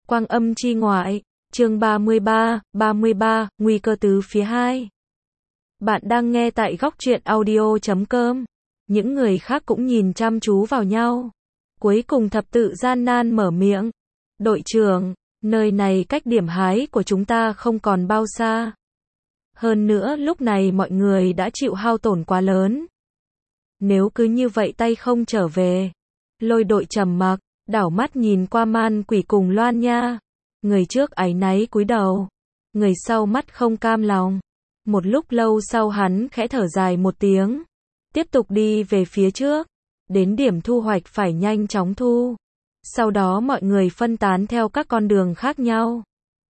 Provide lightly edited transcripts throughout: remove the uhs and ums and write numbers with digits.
Quang âm chi ngoại, chương 33, nguy cơ từ phía 2. Bạn đang nghe tại góc truyện audio.com. Những người khác cũng nhìn chăm chú vào nhau. Cuối cùng thập tự gian nan mở miệng. Đội trưởng, nơi này cách điểm hái của chúng ta không còn bao xa. Hơn nữa lúc này mọi người đã chịu hao tổn quá lớn. Nếu cứ như vậy tay không trở về. Lôi đội trầm mặc, đảo mắt nhìn qua Man Quỷ cùng Loan Nha. Người trước áy náy cúi đầu. Người sau mắt không cam lòng. Một lúc lâu sau hắn khẽ thở dài một tiếng. Tiếp tục đi về phía trước. Đến điểm thu hoạch phải nhanh chóng thu. Sau đó mọi người phân tán theo các con đường khác nhau.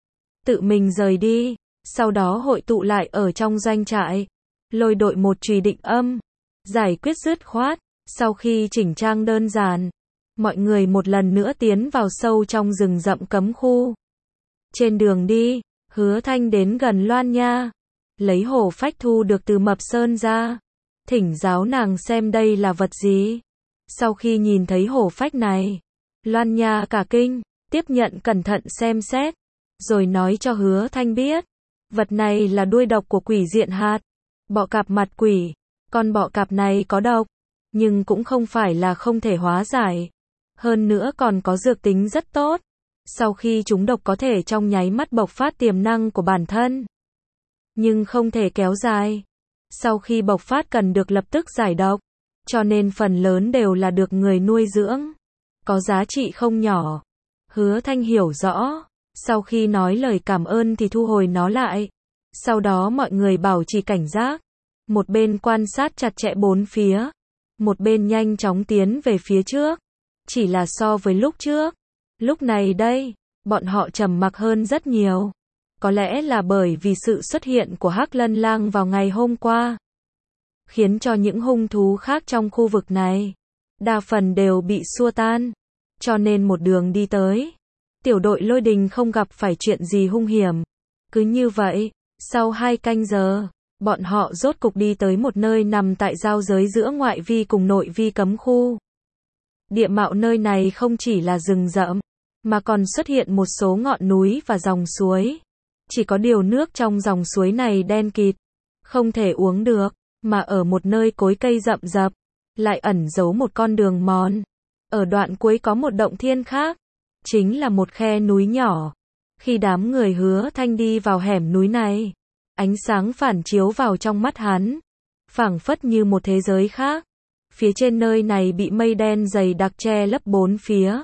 Tự mình rời đi. Sau đó hội tụ lại ở trong doanh trại. Lôi đội một chùy định âm. Giải quyết dứt khoát. Sau khi chỉnh trang đơn giản. Mọi người một lần nữa tiến vào sâu trong rừng rậm cấm khu. Trên đường đi, Hứa Thanh đến gần Loan Nha. Lấy hổ phách thu được từ Mập Sơn ra. Thỉnh giáo nàng xem đây là vật gì. Sau khi nhìn thấy hổ phách này, Loan Nha cả kinh, tiếp nhận cẩn thận xem xét. Rồi nói cho Hứa Thanh biết. Vật này là đuôi độc của quỷ diện hạt. Bọ cạp mặt quỷ. Con bọ cạp này có độc. Nhưng cũng không phải là không thể hóa giải. Hơn nữa còn có dược tính rất tốt. Sau khi chúng độc có thể trong nháy mắt bộc phát tiềm năng của bản thân. Nhưng không thể kéo dài. Sau khi bộc phát cần được lập tức giải độc. Cho nên phần lớn đều là được người nuôi dưỡng. Có giá trị không nhỏ. Hứa Thanh hiểu rõ. Sau khi nói lời cảm ơn thì thu hồi nó lại. Sau đó mọi người bảo trì cảnh giác. Một bên quan sát chặt chẽ bốn phía. Một bên nhanh chóng tiến về phía trước. Chỉ là so với lúc trước. Lúc này đây, bọn họ trầm mặc hơn rất nhiều. Có lẽ là bởi vì sự xuất hiện của Hắc Lân Lang vào ngày hôm qua. Khiến cho những hung thú khác trong khu vực này, đa phần đều bị xua tan. Cho nên một đường đi tới, tiểu đội Lôi Đình không gặp phải chuyện gì hung hiểm. Cứ như vậy, sau 2 canh giờ, bọn họ rốt cục đi tới một nơi nằm tại giao giới giữa ngoại vi cùng nội vi cấm khu. Địa mạo nơi này không chỉ là rừng rậm, mà còn xuất hiện một số ngọn núi và dòng suối. Chỉ có điều nước trong dòng suối này đen kịt, không thể uống được, mà ở một nơi cối cây rậm rạp, lại ẩn giấu một con đường mòn. Ở đoạn cuối có một động thiên khác, chính là một khe núi nhỏ. Khi đám người Hứa Thanh đi vào hẻm núi này, ánh sáng phản chiếu vào trong mắt hắn, phảng phất như một thế giới khác. Phía trên nơi này bị mây đen dày đặc che lấp bốn phía.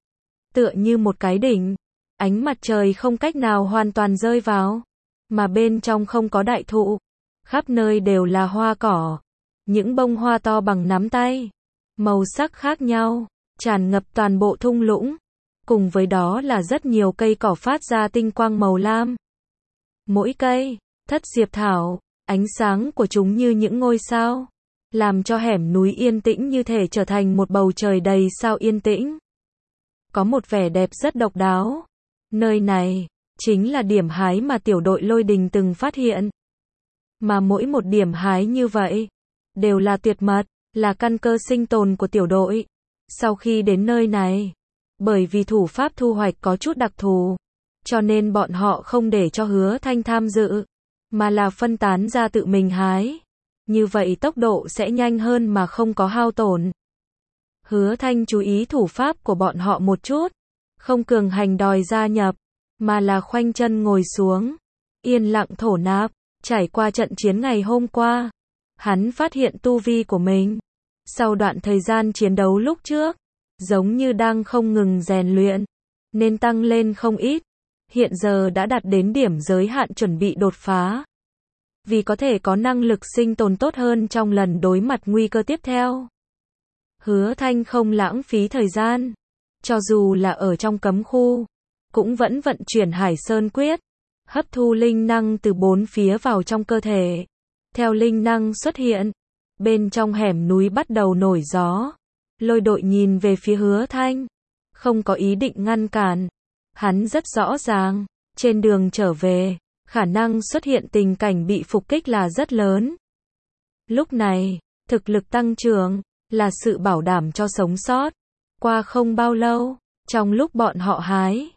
Tựa như một cái đỉnh, ánh mặt trời không cách nào hoàn toàn rơi vào, mà bên trong không có đại thụ, khắp nơi đều là hoa cỏ, những bông hoa to bằng nắm tay, màu sắc khác nhau, tràn ngập toàn bộ thung lũng, cùng với đó là rất nhiều cây cỏ phát ra tinh quang màu lam. Mỗi cây, thất diệp thảo, ánh sáng của chúng như những ngôi sao, làm cho hẻm núi yên tĩnh như thể trở thành một bầu trời đầy sao yên tĩnh. Có một vẻ đẹp rất độc đáo. Nơi này, chính là điểm hái mà tiểu đội Lôi Đình từng phát hiện. Mà mỗi một điểm hái như vậy, đều là tuyệt mật, là căn cơ sinh tồn của tiểu đội. Sau khi đến nơi này, bởi vì thủ pháp thu hoạch có chút đặc thù, cho nên bọn họ không để cho Hứa Thanh tham dự, mà là phân tán ra tự mình hái. Như vậy tốc độ sẽ nhanh hơn mà không có hao tổn. Hứa Thanh chú ý thủ pháp của bọn họ một chút, không cường hành đòi gia nhập, mà là khoanh chân ngồi xuống, yên lặng thổ nạp. Trải qua trận chiến ngày hôm qua, hắn phát hiện tu vi của mình. Sau đoạn thời gian chiến đấu lúc trước, giống như đang không ngừng rèn luyện, nên tăng lên không ít. Hiện giờ đã đạt đến điểm giới hạn chuẩn bị đột phá. Vì có thể có năng lực sinh tồn tốt hơn trong lần đối mặt nguy cơ tiếp theo. Hứa Thanh không lãng phí thời gian. Cho dù là ở trong cấm khu, cũng vẫn vận chuyển Hải Sơn Quyết, hấp thu linh năng từ bốn phía vào trong cơ thể. Theo linh năng xuất hiện, bên trong hẻm núi bắt đầu nổi gió. Lôi đội nhìn về phía Hứa Thanh, không có ý định ngăn cản. Hắn rất rõ ràng, trên đường trở về, khả năng xuất hiện tình cảnh bị phục kích là rất lớn. Lúc này, thực lực tăng trưởng là sự bảo đảm cho sống sót. Qua không bao lâu, trong lúc bọn họ hái,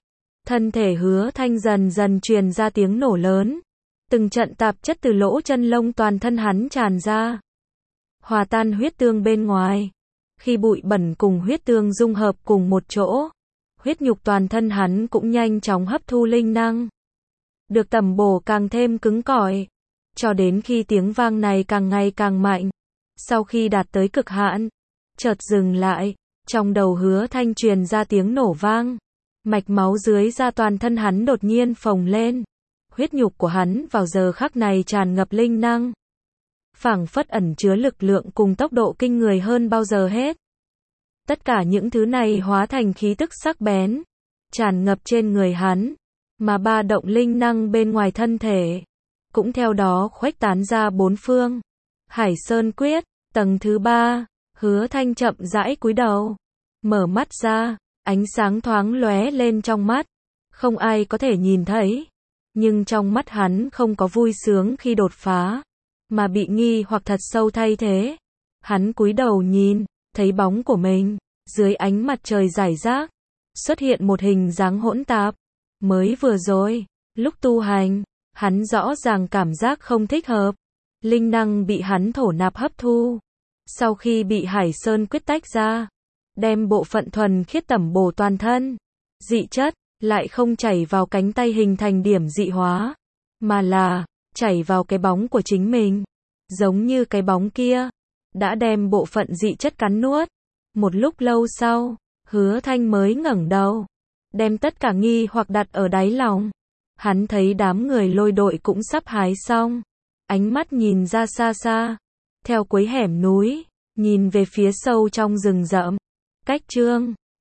Thân thể Hứa Thanh dần dần truyền ra tiếng nổ lớn. Từng trận tạp chất từ lỗ chân lông toàn thân hắn tràn ra. Hòa tan huyết tương bên ngoài. Khi bụi bẩn cùng huyết tương dung hợp cùng một chỗ, huyết nhục toàn thân hắn cũng nhanh chóng hấp thu linh năng. Được tẩm bổ càng thêm cứng cỏi. Cho đến khi tiếng vang này càng ngày càng mạnh. Sau khi đạt tới cực hạn, chợt dừng lại. Trong đầu Hứa Thanh truyền ra tiếng nổ vang. Mạch máu dưới da toàn thân hắn đột nhiên phồng lên. Huyết nhục của hắn vào giờ khắc này tràn ngập linh năng. Phảng phất ẩn chứa lực lượng cùng tốc độ kinh người hơn bao giờ hết. Tất cả những thứ này hóa thành khí tức sắc bén, tràn ngập trên người hắn, mà ba động linh năng bên ngoài thân thể cũng theo đó khuếch tán ra bốn phương. Hải Sơn Quyết, tầng thứ 3, Hứa Thanh chậm rãi cúi đầu, mở mắt ra, ánh sáng thoáng lóe lên trong mắt, không ai có thể nhìn thấy, nhưng trong mắt hắn không có vui sướng khi đột phá, mà bị nghi hoặc thật sâu thay thế. Hắn cúi đầu nhìn, thấy bóng của mình dưới ánh mặt trời rải rác, xuất hiện một hình dáng hỗn tạp. Mới vừa rồi, lúc tu hành, hắn rõ ràng cảm giác không thích hợp. Linh năng bị hắn thổ nạp hấp thu. Sau khi bị Hải Sơn Quyết tách ra, đem bộ phận thuần khiết tẩm bổ toàn thân, dị chất lại không chảy vào cánh tay hình thành điểm dị hóa, mà là chảy vào cái bóng của chính mình. Giống như cái bóng kia đã đem bộ phận dị chất cắn nuốt. Một lúc lâu sau, Hứa Thanh mới ngẩng đầu, đem tất cả nghi hoặc đặt ở đáy lòng. Hắn thấy đám người Lôi đội cũng sắp hái xong, ánh mắt nhìn ra xa xa, theo cuối hẻm núi, nhìn về phía sâu trong rừng rậm. Cách chương